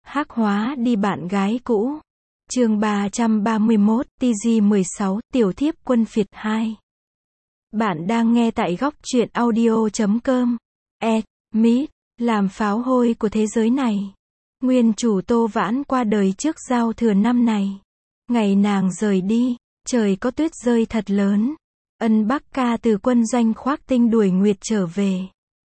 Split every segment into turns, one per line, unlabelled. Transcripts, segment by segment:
Hắc hóa đi bạn gái cũ. Chương 331, TG16, Tiểu thiếp quân phiệt 2. Bạn đang nghe tại góc truyện audio.com. Mít, làm pháo hôi của thế giới này. Nguyên chủ Tô Vãn qua đời trước giao thừa năm này. Ngày nàng rời đi, trời có tuyết rơi thật lớn. Ân Bắc Ca từ quân doanh khoác tinh đuổi nguyệt trở về.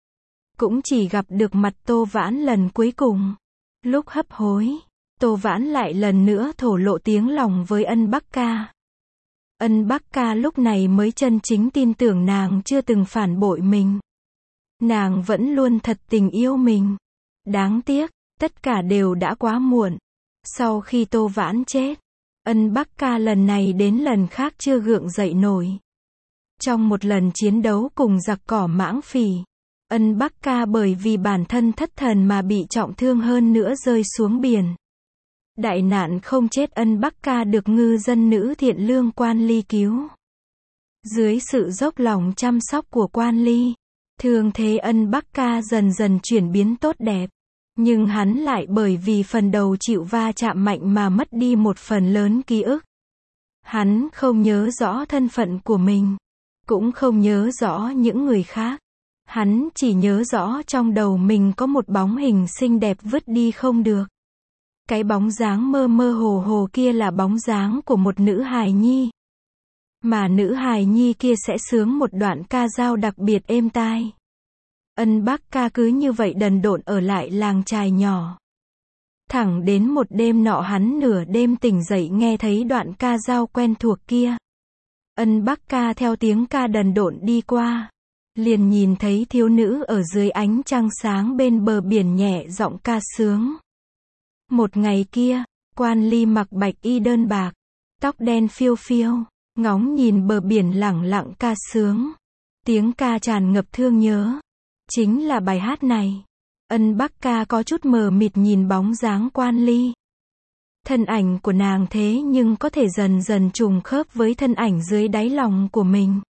Cũng chỉ gặp được mặt Tô Vãn lần cuối cùng. Lúc hấp hối, Tô Vãn lại lần nữa thổ lộ tiếng lòng với Ân Bắc Ca. Ân Bắc Ca lúc này mới chân chính tin tưởng nàng chưa từng phản bội mình. Nàng vẫn luôn thật tình yêu mình. Đáng tiếc, tất cả đều đã quá muộn. Sau khi Tô Vãn chết, Ân Bắc Ca lần này đến lần khác chưa gượng dậy nổi. Trong một lần chiến đấu cùng giặc cỏ Mãng Phỉ, Ân Bắc Ca bởi vì bản thân thất thần mà bị trọng thương hơn nữa rơi xuống biển. Đại nạn không chết, Ân Bắc Ca được ngư dân nữ thiện lương Quan Ly cứu. Dưới sự dốc lòng chăm sóc của Quan Ly, thương thế Ân Bắc Ca dần dần chuyển biến tốt đẹp. Nhưng hắn lại bởi vì phần đầu chịu va chạm mạnh mà mất đi một phần lớn ký ức. Hắn không nhớ rõ thân phận của mình, cũng không nhớ rõ những người khác. Hắn chỉ nhớ rõ trong đầu mình có một bóng hình xinh đẹp vứt đi không được. Cái bóng dáng mơ mơ hồ hồ kia là bóng dáng của một nữ hài nhi. Mà nữ hài nhi kia sẽ sướng một đoạn ca dao đặc biệt êm tai. Ân Bắc Ca cứ như vậy đần độn ở lại làng chài nhỏ. Thẳng đến một đêm nọ hắn nửa đêm tỉnh dậy nghe thấy đoạn ca dao quen thuộc kia. Ân Bắc Ca theo tiếng ca đần độn đi qua. Liền nhìn thấy thiếu nữ ở dưới ánh trăng sáng bên bờ biển nhẹ giọng ca sướng. Một ngày kia, Quan Ly mặc bạch y đơn bạc, tóc đen phiêu phiêu, ngóng nhìn bờ biển lẳng lặng ca sướng. Tiếng ca tràn ngập thương nhớ. Chính là bài hát này. Ân Bắc Ca có chút mờ mịt nhìn bóng dáng Quan Ly. Thân ảnh của nàng thế nhưng có thể dần dần trùng khớp với thân ảnh dưới đáy lòng của mình.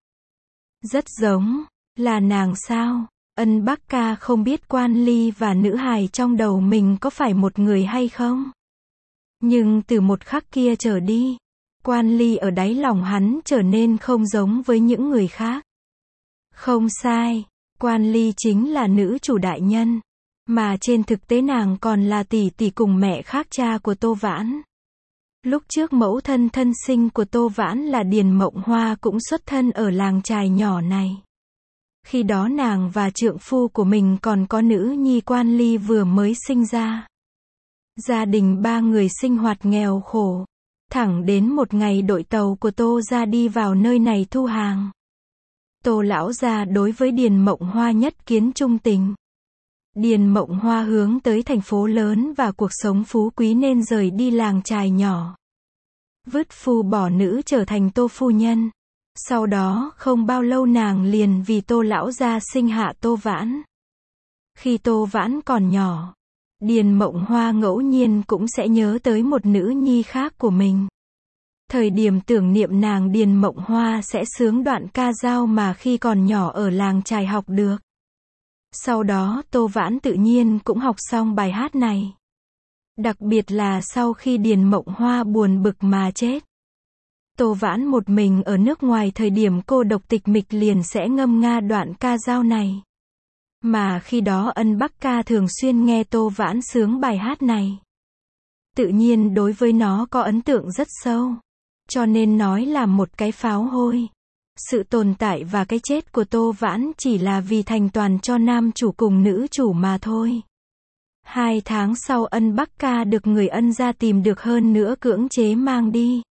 Rất giống. Là nàng sao? Ân Bắc Ca không biết Quan Ly và nữ hài trong đầu mình có phải một người hay không. Nhưng từ một khắc kia trở đi, Quan Ly ở đáy lòng hắn trở nên không giống với những người khác. Không sai, Quan Ly chính là nữ chủ đại nhân. Mà trên thực tế nàng còn là tỷ tỷ cùng mẹ khác cha của Tô Vãn. Lúc trước mẫu thân thân sinh của Tô Vãn là Điền Mộng Hoa cũng xuất thân ở làng chài nhỏ này. Khi đó nàng và trượng phu của mình còn có nữ nhi Quan Ly vừa mới sinh ra. Gia đình ba người sinh hoạt nghèo khổ. Thẳng đến một ngày đội tàu của Tô gia đi vào nơi này thu hàng. Tô lão gia đối với Điền Mộng Hoa nhất kiến trung tình. Điền Mộng Hoa hướng tới thành phố lớn và cuộc sống phú quý nên rời đi làng chài nhỏ. Vứt phu bỏ nữ trở thành Tô phu nhân. Sau đó không bao lâu nàng liền vì Tô lão gia sinh hạ Tô Vãn. Khi Tô Vãn còn nhỏ, Điền Mộng Hoa ngẫu nhiên cũng sẽ nhớ tới một nữ nhi khác của mình. Thời điểm tưởng niệm nàng, Điền Mộng Hoa sẽ sướng đoạn ca dao mà khi còn nhỏ ở làng chài học được. Sau đó Tô Vãn tự nhiên cũng học xong bài hát này. Đặc biệt là sau khi Điền Mộng Hoa buồn bực mà chết. Tô Vãn một mình ở nước ngoài thời điểm cô độc tịch mịch liền sẽ ngâm nga đoạn ca dao này. Mà khi đó Ân Bắc Ca thường xuyên nghe Tô Vãn sướng bài hát này. Tự nhiên đối với nó có ấn tượng rất sâu. Cho nên nói là một cái pháo hôi. Sự tồn tại và cái chết của Tô Vãn chỉ là vì thành toàn cho nam chủ cùng nữ chủ mà thôi. 2 tháng sau Ân Bắc Ca được người Ân gia tìm được hơn nữa cưỡng chế mang đi.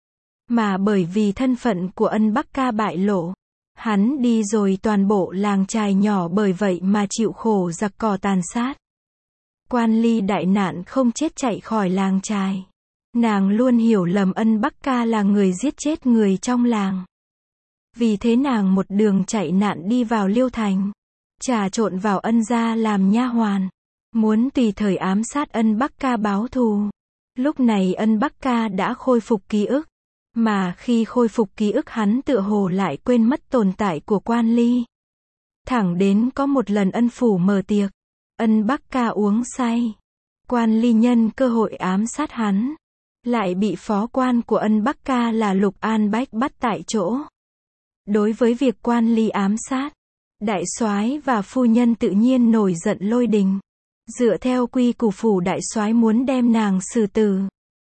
Mà bởi vì thân phận của Ân Bắc Ca bại lộ, hắn đi rồi toàn bộ làng chài nhỏ bởi vậy mà chịu khổ giặc cỏ tàn sát. Quan Ly đại nạn không chết chạy khỏi làng chài. Nàng luôn hiểu lầm Ân Bắc Ca là người giết chết người trong làng. Vì thế nàng một đường chạy nạn đi vào Liêu Thành, trà trộn vào Ân gia làm nha hoàn, muốn tùy thời ám sát Ân Bắc Ca báo thù. Lúc này Ân Bắc Ca đã khôi phục ký ức. Mà khi khôi phục ký ức hắn tựa hồ lại quên mất tồn tại của Quan Ly. Thẳng đến có một lần Ân phủ mở tiệc, Ân Bắc Ca uống say. Quan Ly nhân cơ hội ám sát hắn, lại bị phó quan của Ân Bắc Ca là Lục An Bách bắt tại chỗ. Đối với việc Quan Ly ám sát, đại soái và phu nhân tự nhiên nổi giận lôi đình. Dựa theo quy củ phủ đại soái muốn đem nàng xử tử.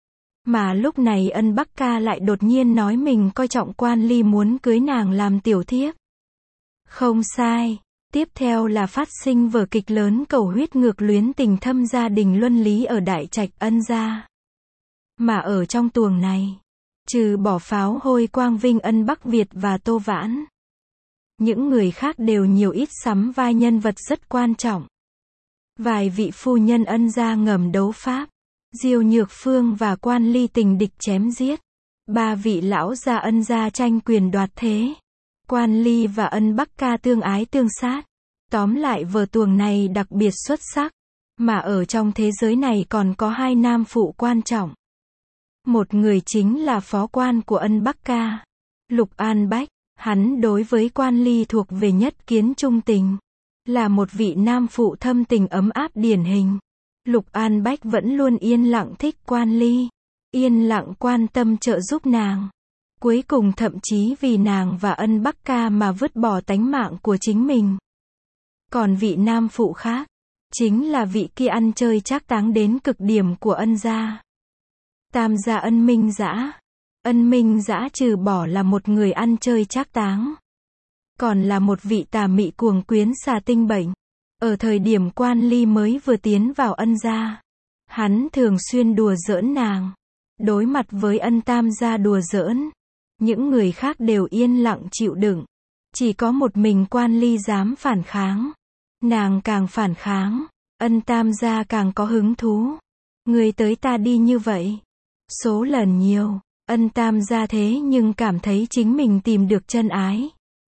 Mà lúc này Ân Bắc Ca lại đột nhiên nói mình coi trọng Quan Ly muốn cưới nàng làm tiểu thiếp. Không sai. Tiếp theo là phát sinh vở kịch lớn cầu huyết ngược luyến tình thâm gia đình luân lý ở Đại Trạch Ân gia. Mà ở trong tuồng này, trừ bỏ Pháo Hôi Quang Vinh Ân Bắc Việt và Tô Vãn, những người khác đều nhiều ít sắm vai nhân vật rất quan trọng. Vài vị phu nhân Ân gia ngầm đấu pháp, Diêu Nhược Phương và Quan Ly tình địch chém giết. 3 vị lão gia Ân gia tranh quyền đoạt thế. Quan Ly và Ân Bắc Ca tương ái tương sát. Tóm lại vở tuồng này đặc biệt xuất sắc. Mà ở trong thế giới này còn có 2 nam phụ quan trọng. Một người chính là phó quan của Ân Bắc Ca, Lục An Bách. Hắn đối với Quan Ly thuộc về nhất kiến trung tình. Là một vị nam phụ thâm tình ấm áp điển hình. Lục An Bách vẫn luôn yên lặng thích Quan Ly. Yên lặng quan tâm trợ giúp nàng. Cuối cùng thậm chí vì nàng và Ân Bắc Ca mà vứt bỏ tánh mạng của chính mình. Còn vị nam phụ khác, chính là vị kia ăn chơi trác táng đến cực điểm của Ân gia. Tam gia Ân Minh Dã. Ân Minh Dã trừ bỏ là một người ăn chơi trác táng, còn là một vị tà mị cuồng quyến xà tinh bệnh. Ở thời điểm Quan Ly mới vừa tiến vào Ân gia, hắn thường xuyên đùa giỡn nàng. Đối mặt với Ân Tam gia đùa giỡn, những người khác đều yên lặng chịu đựng. Chỉ có một mình Quan Ly dám phản kháng. Nàng càng phản kháng, Ân Tam gia càng có hứng thú. Người tới ta đi như vậy. Số lần nhiều, Ân Tam gia thế nhưng cảm thấy chính mình tìm được chân ái.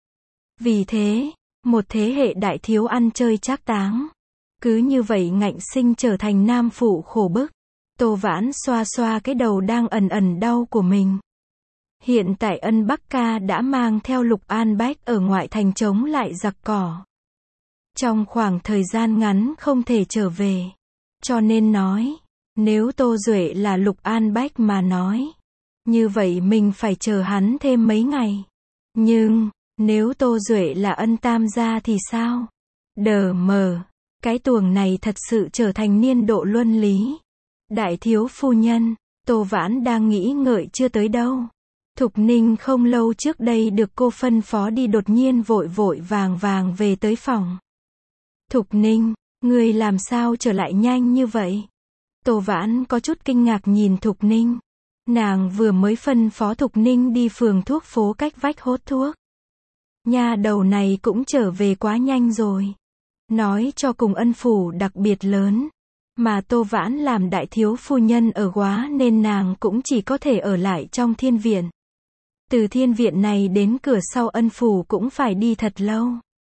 Vì thế, một thế hệ đại thiếu ăn chơi trác táng, cứ như vậy ngạnh sinh trở thành nam phụ khổ bức. Tô Vãn xoa xoa cái đầu đang ẩn ẩn đau của mình. Hiện tại Ân Bắc Ca đã mang theo Lục An Bách ở ngoại thành chống lại giặc cỏ. Trong khoảng thời gian ngắn không thể trở về. Cho nên nói, nếu Tô Duệ là Lục An Bách mà nói, như vậy mình phải chờ hắn thêm mấy ngày. Nhưng, nếu Tô Duệ là Ân Tam gia thì sao? Đờ mờ, cái tuồng này thật sự trở thành niên độ luân lý. Đại thiếu phu nhân, Tô Vãn đang nghĩ ngợi chưa tới đâu. Thục Ninh không lâu trước đây được cô phân phó đi đột nhiên vội vội vàng vàng về tới phòng. Thục Ninh, người làm sao trở lại nhanh như vậy? Tô Vãn có chút kinh ngạc nhìn Thục Ninh. Nàng vừa mới phân phó Thục Ninh đi phường thuốc phố cách vách hốt thuốc. Nha đầu này cũng trở về quá nhanh rồi. Nói cho cùng Ân phủ đặc biệt lớn. Mà Tô Vãn làm đại thiếu phu nhân ở Góa nên nàng cũng chỉ có thể ở lại trong thiên viện. Từ thiên viện này đến cửa sau Ân phủ cũng phải đi thật lâu.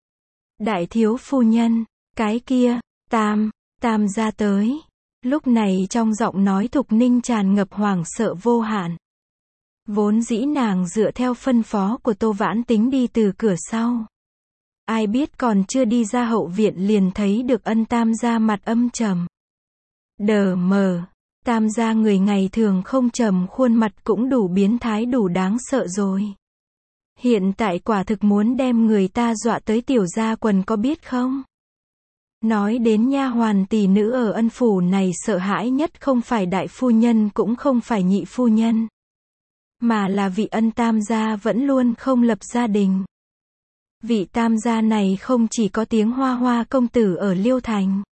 Đại thiếu phu nhân, cái kia, Tam gia tới. Lúc này trong giọng nói Thục Ninh tràn ngập hoảng sợ vô hạn. Vốn dĩ nàng dựa theo phân phó của Tô Vãn tính đi từ cửa sau. Ai biết còn chưa đi ra hậu viện liền thấy được Ân Tam gia mặt âm trầm. Đờ mờ, Tam gia người ngày thường không trầm khuôn mặt cũng đủ biến thái đủ đáng sợ rồi. Hiện tại quả thực muốn đem người ta dọa tới tiểu gia quần có biết không? Nói đến nha hoàn tỷ nữ ở Ân phủ này sợ hãi nhất không phải đại phu nhân cũng không phải nhị phu nhân. Mà là vị Ân Tam gia vẫn luôn không lập gia đình. Vị Tam gia này không chỉ có tiếng hoa hoa công tử ở Liêu Thành.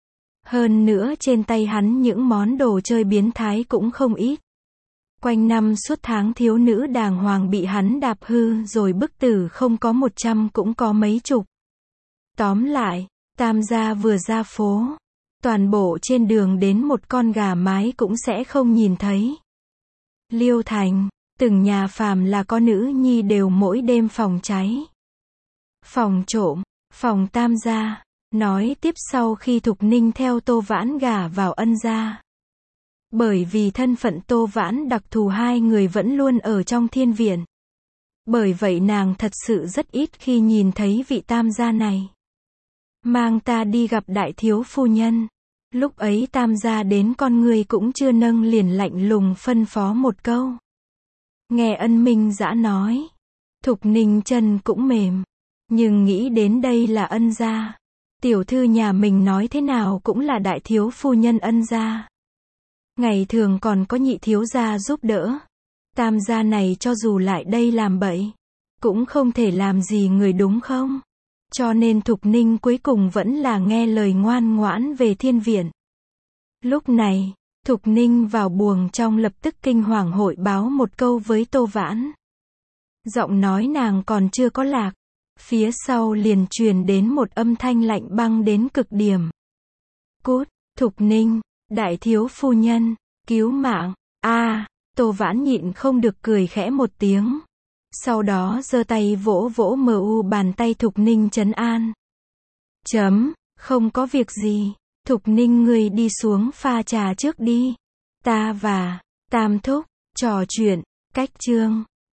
Hơn nữa trên tay hắn những món đồ chơi biến thái cũng không ít. Quanh năm suốt tháng thiếu nữ đàng hoàng bị hắn đạp hư rồi bức tử không có 100 cũng có mấy chục. Tóm lại, Tam gia vừa ra phố, toàn bộ trên đường đến một con gà mái cũng sẽ không nhìn thấy. Liêu Thành, từng nhà phàm là có nữ nhi đều mỗi đêm phòng cháy, phòng trộm, phòng Tam gia. Nói tiếp sau khi Thục Ninh theo Tô Vãn gả vào Ân gia. Bởi vì thân phận Tô Vãn đặc thù hai người vẫn luôn ở trong thiên viện. Bởi vậy nàng thật sự rất ít khi nhìn thấy vị Tam gia này. Mang ta đi gặp đại thiếu phu nhân. Lúc ấy Tam gia đến con người cũng chưa nâng liền lạnh lùng phân phó một câu. Nghe Ân Minh Dã nói, Thục Ninh chân cũng mềm, nhưng nghĩ đến đây là Ân gia. Tiểu thư nhà mình nói thế nào cũng là đại thiếu phu nhân Ân gia. Ngày thường còn có nhị thiếu gia giúp đỡ. Tam gia này cho dù lại đây làm bậy, cũng không thể làm gì người đúng không? Cho nên Thục Ninh cuối cùng vẫn là nghe lời ngoan ngoãn về thiên viện. Lúc này, Thục Ninh vào buồng trong lập tức kinh hoàng hội báo một câu với Tô Vãn. Giọng nói nàng còn chưa có lạc, phía sau liền truyền đến một âm thanh lạnh băng đến cực điểm. Cút, Thục Ninh, đại thiếu phu nhân, cứu mạng, Tô Vãn nhịn không được cười khẽ một tiếng. Sau đó giơ tay vỗ vỗ bàn tay Thục Ninh trấn an. Không có việc gì, Thục Ninh ngươi đi xuống pha trà trước đi. Ta và Tam thúc trò chuyện, cách chương